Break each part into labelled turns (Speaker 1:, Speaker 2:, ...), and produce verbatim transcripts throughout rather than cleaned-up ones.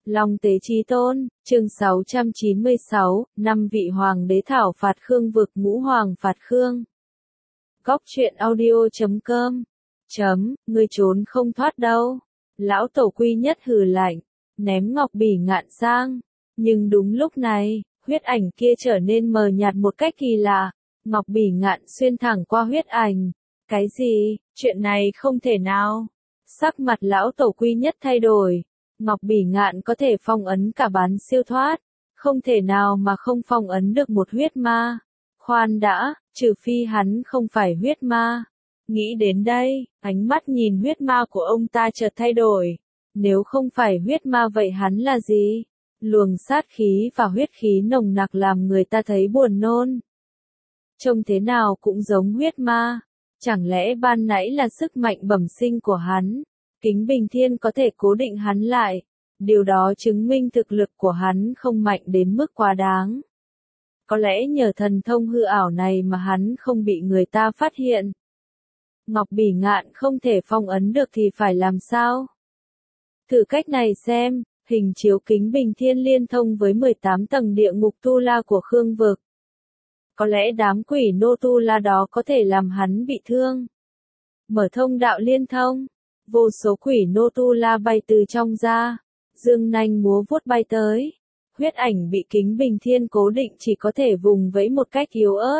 Speaker 1: Long Tế Chí Tôn, chương sáu trăm chín mươi sáu, năm vị hoàng đế thảo phạt Khương vực, ngũ hoàng phạt Khương. Góc truyện audio chấm com. Chấm, ngươi trốn không thoát đâu. Lão Tổ Quy Nhất hừ lạnh, ném ngọc bỉ ngạn sang. Nhưng đúng lúc này, huyết ảnh kia trở nên mờ nhạt một cách kỳ lạ. Ngọc bỉ ngạn xuyên thẳng qua huyết ảnh. Cái gì? Chuyện này không thể nào. Sắc mặt Lão Tổ Quy Nhất thay đổi. Ngọc bỉ ngạn có thể phong ấn cả bán siêu thoát. Không thể nào mà không phong ấn được một huyết ma. Khoan đã, trừ phi hắn không phải huyết ma. Nghĩ đến đây, ánh mắt nhìn huyết ma của ông ta chợt thay đổi. Nếu không phải huyết ma vậy hắn là gì? Luồng sát khí và huyết khí nồng nặc làm người ta thấy buồn nôn. Trông thế nào cũng giống huyết ma. Chẳng lẽ ban nãy là sức mạnh bẩm sinh của hắn? Kính Bình Thiên có thể cố định hắn lại. Điều đó chứng minh thực lực của hắn không mạnh đến mức quá đáng. Có lẽ nhờ thần thông hư ảo này mà hắn không bị người ta phát hiện. Ngọc bỉ ngạn không thể phong ấn được thì phải làm sao? Thử cách này xem, hình chiếu Kính Bình Thiên liên thông với mười tám tầng địa ngục tu la của Khương vực. Có lẽ đám quỷ nô tu la đó có thể làm hắn bị thương. Mở thông đạo liên thông, vô số quỷ nô tu la bay từ trong ra, dương nanh múa vuốt bay tới. Huyết ảnh bị Kính Bình Thiên cố định chỉ có thể vùng vẫy một cách yếu ớt.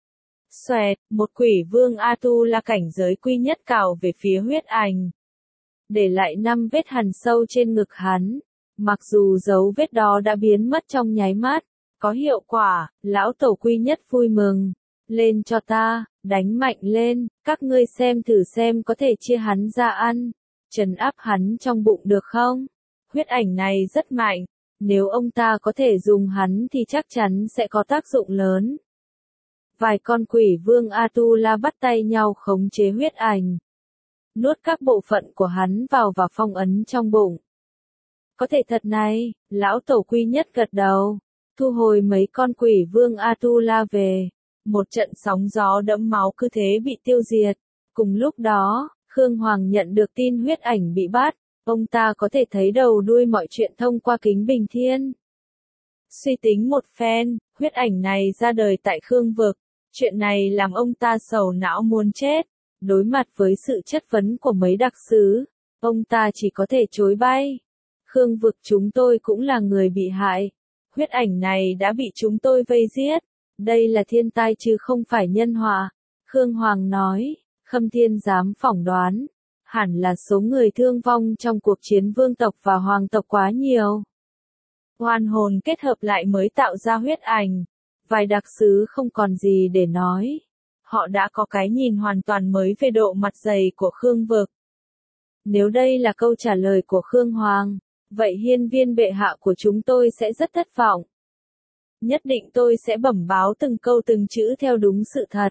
Speaker 1: Xoẹt, một quỷ vương A-tu-la cảnh giới quy nhất cào về phía huyết ảnh. Để lại năm vết hằn sâu trên ngực hắn. Mặc dù dấu vết đó đã biến mất trong nháy mắt. Có hiệu quả, Lão Tổ Quy Nhất vui mừng. Lên cho ta, đánh mạnh lên, các ngươi xem thử xem có thể chia hắn ra ăn. Trấn áp hắn trong bụng được không? Huyết ảnh này rất mạnh. Nếu ông ta có thể dùng hắn thì chắc chắn sẽ có tác dụng lớn. Vài con quỷ vương A-tu-la bắt tay nhau khống chế huyết ảnh. Nuốt các bộ phận của hắn vào và phong ấn trong bụng. Có thể thật này, Lão Tổ Quy Nhất gật đầu. Thu hồi mấy con quỷ vương A-tu-la về. Một trận sóng gió đẫm máu cứ thế bị tiêu diệt. Cùng lúc đó, Khương Hoàng nhận được tin huyết ảnh bị bắt. Ông ta có thể thấy đầu đuôi mọi chuyện thông qua Kính Bình Thiên. Suy tính một phen, huyết ảnh này ra đời tại Khương vực. Chuyện này làm ông ta sầu não muốn chết. Đối mặt với sự chất vấn của mấy đặc sứ, ông ta chỉ có thể chối bay. Khương vực chúng tôi cũng là người bị hại. Huyết ảnh này đã bị chúng tôi vây giết. Đây là thiên tai chứ không phải nhân họa. Khương Hoàng nói, Khâm Thiên dám phỏng đoán. Hẳn là số người thương vong trong cuộc chiến vương tộc và hoàng tộc quá nhiều. Oan hồn kết hợp lại mới tạo ra huyết ảnh. Vài đặc sứ không còn gì để nói. Họ đã có cái nhìn hoàn toàn mới về độ mặt dày của Khương vực. Nếu đây là câu trả lời của Khương Hoàng, vậy hiên viên bệ hạ của chúng tôi sẽ rất thất vọng. Nhất định tôi sẽ bẩm báo từng câu từng chữ theo đúng sự thật.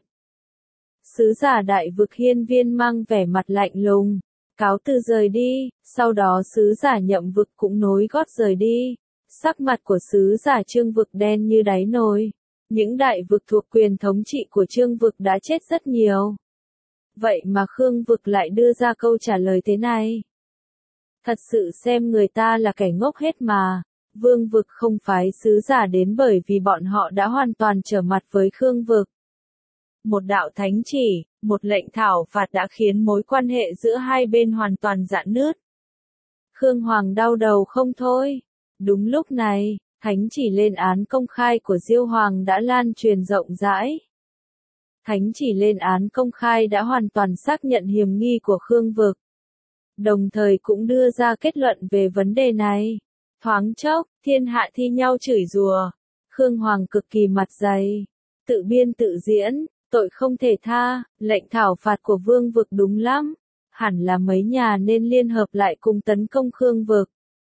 Speaker 1: Sứ giả đại vực hiên viên mang vẻ mặt lạnh lùng, cáo từ rời đi, sau đó sứ giả nhậm vực cũng nối gót rời đi. Sắc mặt của sứ giả Trương vực đen như đáy nồi. Những đại vực thuộc quyền thống trị của Trương vực đã chết rất nhiều. Vậy mà Khương vực lại đưa ra câu trả lời thế này. Thật sự xem người ta là kẻ ngốc hết mà. Vương vực không phái sứ giả đến bởi vì bọn họ đã hoàn toàn trở mặt với Khương vực. Một đạo thánh chỉ, một lệnh thảo phạt đã khiến mối quan hệ giữa hai bên hoàn toàn rạn nứt. Khương Hoàng đau đầu không thôi. Đúng lúc này, thánh chỉ lên án công khai của Diêu Hoàng đã lan truyền rộng rãi. Thánh chỉ lên án công khai đã hoàn toàn xác nhận hiểm nghi của Khương vực. Đồng thời cũng đưa ra kết luận về vấn đề này. Thoáng chốc, thiên hạ thi nhau chửi rủa. Khương Hoàng cực kỳ mặt dày. Tự biên tự diễn, tội không thể tha, lệnh thảo phạt của vương vực đúng lắm. Hẳn là mấy nhà nên liên hợp lại cùng tấn công Khương vực.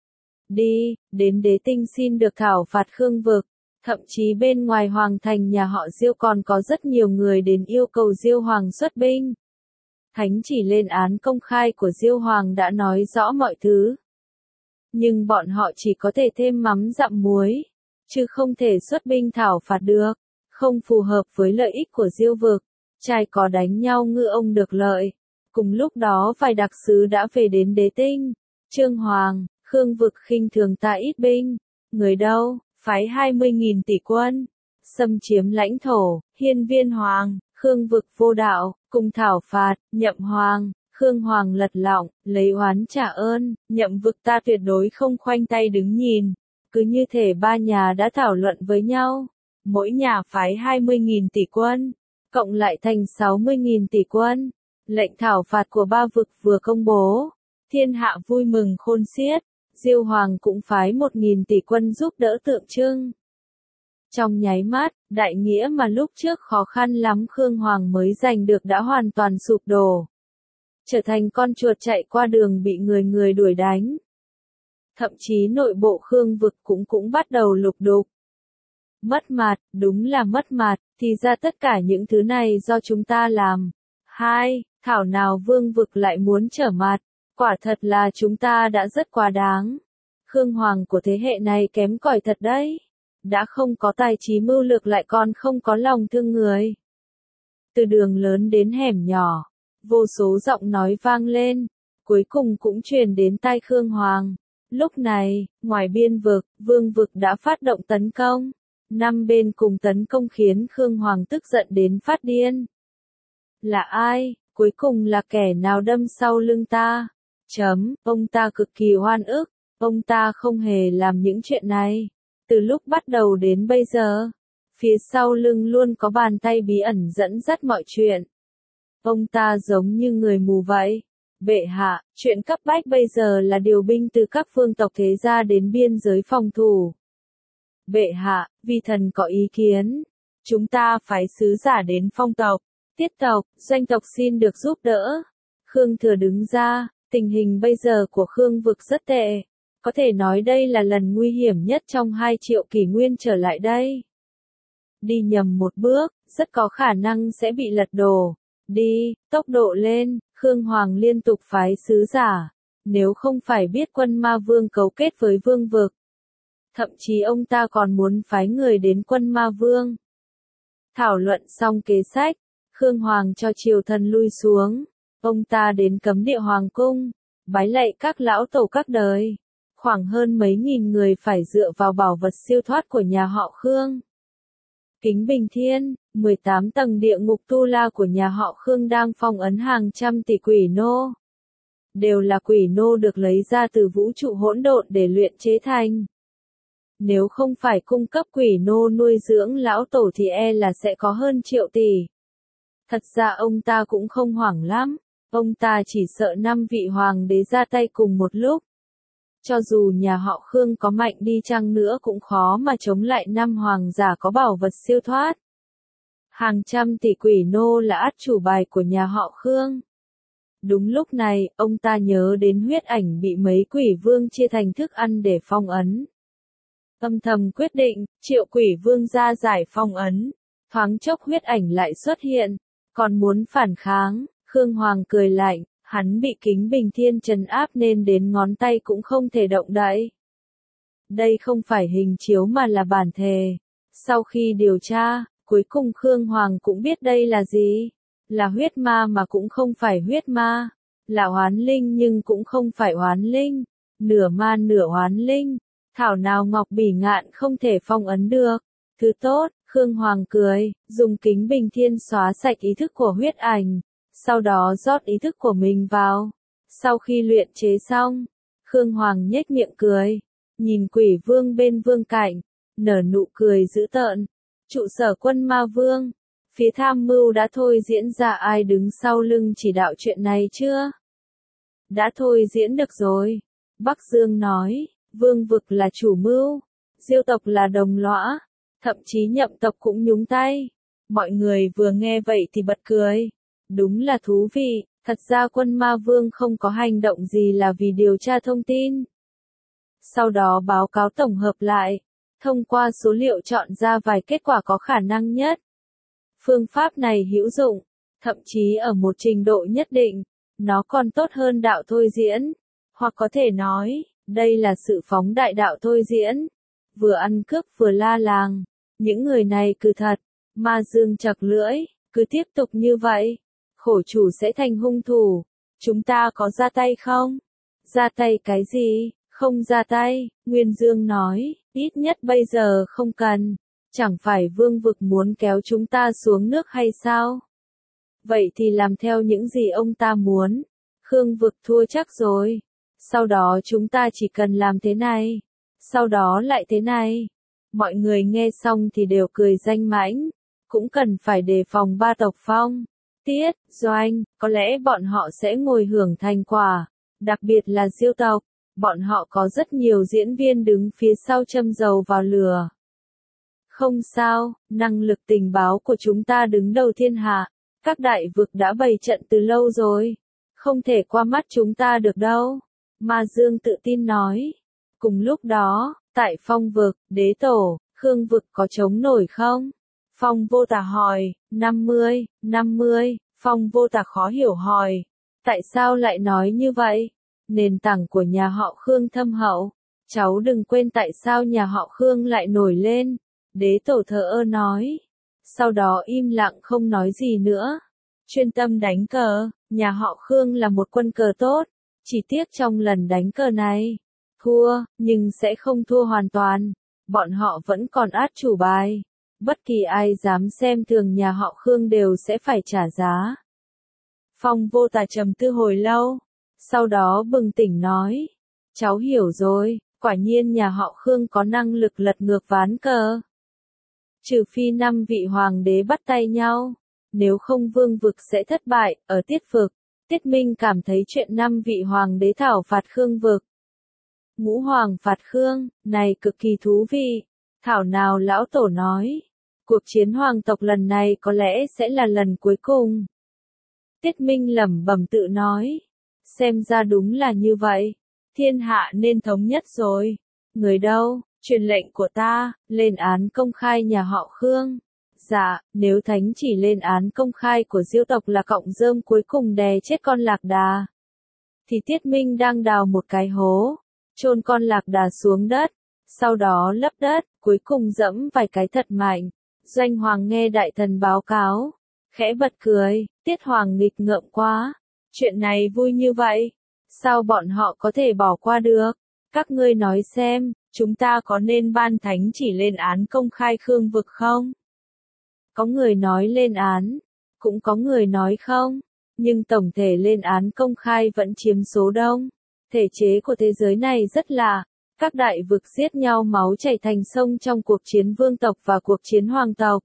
Speaker 1: Đi, đến đế tinh xin được thảo phạt Khương vực. Thậm chí bên ngoài hoàng thành nhà họ Diêu còn có rất nhiều người đến yêu cầu Diêu Hoàng xuất binh. Thánh chỉ lên án công khai của Diêu Hoàng đã nói rõ mọi thứ. Nhưng bọn họ chỉ có thể thêm mắm dặm muối, chứ không thể xuất binh thảo phạt được. Không phù hợp với lợi ích của Diêu vực. Trai có đánh nhau ngư ông được lợi. Cùng lúc đó vài đặc sứ đã về đến đế tinh. Trương Hoàng, Khương vực khinh thường ta ít binh, người đâu, phái hai mươi nghìn tỷ quân, xâm chiếm lãnh thổ, hiên viên hoàng, Khương vực vô đạo, cùng thảo phạt, Nhậm hoàng, Khương hoàng lật lọng, lấy oán trả ơn, Nhậm vực ta tuyệt đối không khoanh tay đứng nhìn. Cứ như thể ba nhà đã thảo luận với nhau, mỗi nhà phái hai mươi nghìn tỷ quân, cộng lại thành sáu mươi nghìn tỷ quân. Lệnh thảo phạt của ba vực vừa công bố, thiên hạ vui mừng khôn xiết, Diêu hoàng cũng phái một nghìn tỷ quân giúp đỡ tượng trưng. Trong nháy mắt, đại nghĩa mà lúc trước khó khăn lắm Khương hoàng mới giành được đã hoàn toàn sụp đổ, trở thành con chuột chạy qua đường bị người người đuổi đánh. Thậm chí nội bộ Khương vực cũng cũng bắt đầu lục đục. Mất mặt, đúng là mất mặt, thì ra tất cả những thứ này do chúng ta làm. Hai, thảo nào vương vực lại muốn trở mặt, quả thật là chúng ta đã rất quá đáng. Khương hoàng của thế hệ này kém cỏi thật đấy, đã không có tài trí mưu lược lại còn không có lòng thương người. Từ đường lớn đến hẻm nhỏ, vô số giọng nói vang lên, cuối cùng cũng truyền đến tai Khương hoàng. Lúc này, ngoài biên vực, vương vực đã phát động tấn công. Năm bên cùng tấn công khiến Khương hoàng tức giận đến phát điên. Là ai? Cuối cùng là kẻ nào đâm sau lưng ta? Chấm, ông ta cực kỳ oan ức, ông ta không hề làm những chuyện này. Từ lúc bắt đầu đến bây giờ, phía sau lưng luôn có bàn tay bí ẩn dẫn dắt mọi chuyện. Ông ta giống như người mù vậy. Bệ hạ, chuyện cấp bách bây giờ là điều binh từ các phương tộc thế gia đến biên giới phòng thủ. Bệ hạ, vi thần có ý kiến. Chúng ta phái sứ giả đến phong tộc, tiết tộc, doanh tộc xin được giúp đỡ. Khương Thừa đứng ra, tình hình bây giờ của Khương vực rất tệ. Có thể nói đây là lần nguy hiểm nhất trong hai triệu kỷ nguyên trở lại đây. Đi nhầm một bước, rất có khả năng sẽ bị lật đổ. Đi, tốc độ lên, Khương Hoàng liên tục phái sứ giả. Nếu không phải biết quân ma vương cấu kết với vương vực. Thậm chí ông ta còn muốn phái người đến quân ma vương. Thảo luận xong kế sách, Khương Hoàng cho triều thần lui xuống. Ông ta đến cấm địa hoàng cung, bái lạy các lão tổ các đời. Khoảng hơn mấy nghìn người phải dựa vào bảo vật siêu thoát của nhà họ Khương. Kính Bình Thiên, mười tám tầng địa ngục tu la của nhà họ Khương đang phong ấn hàng trăm tỷ quỷ nô. Đều là quỷ nô được lấy ra từ vũ trụ hỗn độn để luyện chế thành. Nếu không phải cung cấp quỷ nô nuôi dưỡng lão tổ thì e là sẽ có hơn triệu tỷ. Thật ra ông ta cũng không hoảng lắm, ông ta chỉ sợ năm vị hoàng đế ra tay cùng một lúc. Cho dù nhà họ Khương có mạnh đi chăng nữa cũng khó mà chống lại năm hoàng giả có bảo vật siêu thoát. Hàng trăm tỷ quỷ nô là át chủ bài của nhà họ Khương. Đúng lúc này, ông ta nhớ đến huyết ảnh bị mấy quỷ vương chia thành thức ăn để phong ấn. Âm thầm quyết định, triệu quỷ vương ra giải phong ấn. Thoáng chốc huyết ảnh lại xuất hiện, còn muốn phản kháng, Khương Hoàng cười lạnh. Hắn bị Kính Bình Thiên trấn áp nên đến ngón tay cũng không thể động đậy. Đây không phải hình chiếu mà là bản thề. Sau khi điều tra, cuối cùng Khương Hoàng cũng biết đây là gì. Là huyết ma mà cũng không phải huyết ma. Là oán linh nhưng cũng không phải oán linh. Nửa ma nửa oán linh. Thảo nào Ngọc Bỉ Ngạn không thể phong ấn được. Thứ tốt, Khương Hoàng cười, dùng Kính Bình Thiên xóa sạch ý thức của huyết ảnh. Sau đó rót ý thức của mình vào. Sau khi luyện chế xong, Khương Hoàng nhếch miệng cười, nhìn quỷ vương bên vương cạnh, nở nụ cười dữ tợn. Trụ sở quân ma vương, phía tham mưu đã thôi diễn ra ai đứng sau lưng chỉ đạo chuyện này chưa? Đã thôi diễn được rồi. Bắc Dương nói, vương vực là chủ mưu, Diêu tộc là đồng lõa, thậm chí Nhậm tộc cũng nhúng tay. Mọi người vừa nghe vậy thì bật cười. Đúng là thú vị, thật ra quân ma vương không có hành động gì là vì điều tra thông tin. Sau đó báo cáo tổng hợp lại, thông qua số liệu chọn ra vài kết quả có khả năng nhất. Phương pháp này hữu dụng, thậm chí ở một trình độ nhất định, nó còn tốt hơn đạo thôi diễn. Hoặc có thể nói, đây là sự phóng đại đạo thôi diễn. Vừa ăn cướp vừa la làng, những người này cứ thật, ma dương chặt lưỡi, cứ tiếp tục như vậy. Khổ chủ sẽ thành hung thủ. Chúng ta có ra tay không? Ra tay cái gì? Không. Không ra tay, Nguyên Dương nói, ít nhất bây giờ không cần. Chẳng phải vương vực muốn kéo chúng ta xuống nước hay sao? Vậy thì làm theo những gì ông ta muốn. Khương vực thua chắc rồi. Sau đó chúng ta chỉ cần làm thế này. Sau đó lại thế này. Mọi người nghe xong thì đều cười danh mãnh. Cũng cần phải đề phòng ba tộc Phong, Tiết, Doanh, có lẽ bọn họ sẽ ngồi hưởng thành quả. Đặc biệt là Diêu tộc. Bọn họ có rất nhiều diễn viên đứng phía sau châm dầu vào lửa. Không sao, năng lực tình báo của chúng ta đứng đầu thiên hạ. Các đại vực đã bày trận từ lâu rồi. Không thể qua mắt chúng ta được đâu. Ma Dương tự tin nói. Cùng lúc đó, tại Phong vực, Đế Tổ, Khương vực có chống nổi không? Phong Vô Tà hỏi, năm mươi, năm mươi, Phong Vô Tà khó hiểu hỏi. Tại sao lại nói như vậy? Nền tảng của nhà họ Khương thâm hậu. Cháu đừng quên tại sao nhà họ Khương lại nổi lên. Đế Tổ thờ ơ nói. Sau đó im lặng không nói gì nữa. Chuyên tâm đánh cờ, nhà họ Khương là một quân cờ tốt. Chỉ tiếc trong lần đánh cờ này, thua, nhưng sẽ không thua hoàn toàn. Bọn họ vẫn còn át chủ bài. Bất kỳ ai dám xem thường nhà họ Khương đều sẽ phải trả giá. Phong Vô Tà trầm tư hồi lâu. Sau đó bừng tỉnh nói. Cháu hiểu rồi, quả nhiên nhà họ Khương có năng lực lật ngược ván cờ. Trừ phi năm vị hoàng đế bắt tay nhau. Nếu không vương vực sẽ thất bại. Ở Tiết vực, Tiết Minh cảm thấy chuyện năm vị hoàng đế thảo phạt Khương vực. Ngũ hoàng phạt Khương, này cực kỳ thú vị. Thảo nào lão tổ nói. Cuộc chiến hoàng tộc lần này có lẽ sẽ là lần cuối cùng. Tiết Minh lẩm bẩm tự nói. Xem ra đúng là như vậy. Thiên hạ nên thống nhất rồi. Người đâu, truyền lệnh của ta, lên án công khai nhà họ Khương. Dạ, nếu thánh chỉ lên án công khai của Diêu tộc là cọng rơm cuối cùng đè chết con lạc đà. Thì Tiết Minh đang đào một cái hố. Chôn con lạc đà xuống đất. Sau đó lấp đất, cuối cùng dẫm vài cái thật mạnh. Doanh Hoàng nghe đại thần báo cáo. Khẽ bật cười, Tiết Hoàng nghịch ngợm quá. Chuyện này vui như vậy. Sao bọn họ có thể bỏ qua được? Các ngươi nói xem, chúng ta có nên ban thánh chỉ lên án công khai Khương vực không? Có người nói lên án, cũng có người nói không. Nhưng tổng thể lên án công khai vẫn chiếm số đông. Thể chế của thế giới này rất lạ. Các đại vực giết nhau máu chảy thành sông trong cuộc chiến vương tộc và cuộc chiến hoàng tộc.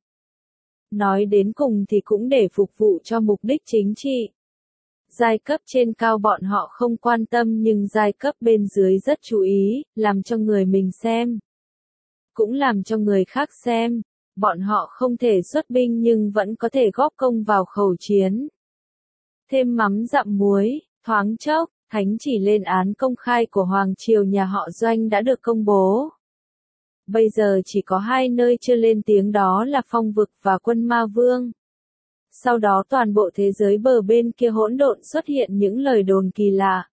Speaker 1: Nói đến cùng thì cũng để phục vụ cho mục đích chính trị. Giai cấp trên cao bọn họ không quan tâm nhưng giai cấp bên dưới rất chú ý, làm cho người mình xem. Cũng làm cho người khác xem. Bọn họ không thể xuất binh nhưng vẫn có thể góp công vào khẩu chiến. Thêm mắm dặm muối, thoáng chốc, thánh chỉ lên án công khai của Hoàng triều nhà họ Doanh đã được công bố. Bây giờ chỉ có hai nơi chưa lên tiếng đó là Phong vực và Quân Ma Vương. Sau đó toàn bộ thế giới bờ bên kia hỗn độn xuất hiện những lời đồn kỳ lạ.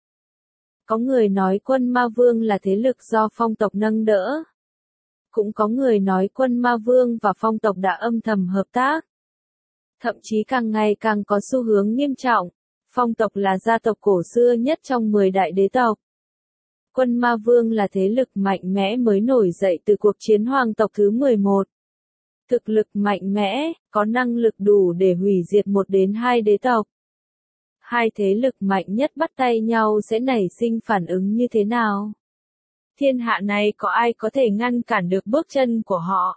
Speaker 1: Có người nói Quân Ma Vương là thế lực do Phong tộc nâng đỡ. Cũng có người nói Quân Ma Vương và Phong tộc đã âm thầm hợp tác. Thậm chí càng ngày càng có xu hướng nghiêm trọng. Phong tộc là gia tộc cổ xưa nhất trong mười đại đế tộc. Quân Ma Vương là thế lực mạnh mẽ mới nổi dậy từ cuộc chiến hoàng tộc thứ mười một. Thực lực mạnh mẽ, có năng lực đủ để hủy diệt một đến hai đế tộc. Hai thế lực mạnh nhất bắt tay nhau sẽ nảy sinh phản ứng như thế nào? Thiên hạ này có ai có thể ngăn cản được bước chân của họ?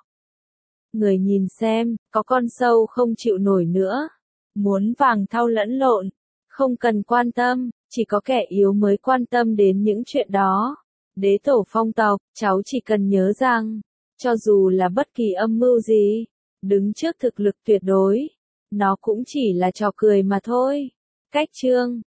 Speaker 1: Người nhìn xem, có con sâu không chịu nổi nữa. Muốn vàng thau lẫn lộn. Không cần quan tâm, chỉ có kẻ yếu mới quan tâm đến những chuyện đó. Đế tổ Phong tộc, cháu chỉ cần nhớ rằng, cho dù là bất kỳ âm mưu gì, đứng trước thực lực tuyệt đối, nó cũng chỉ là trò cười mà thôi. Cách chương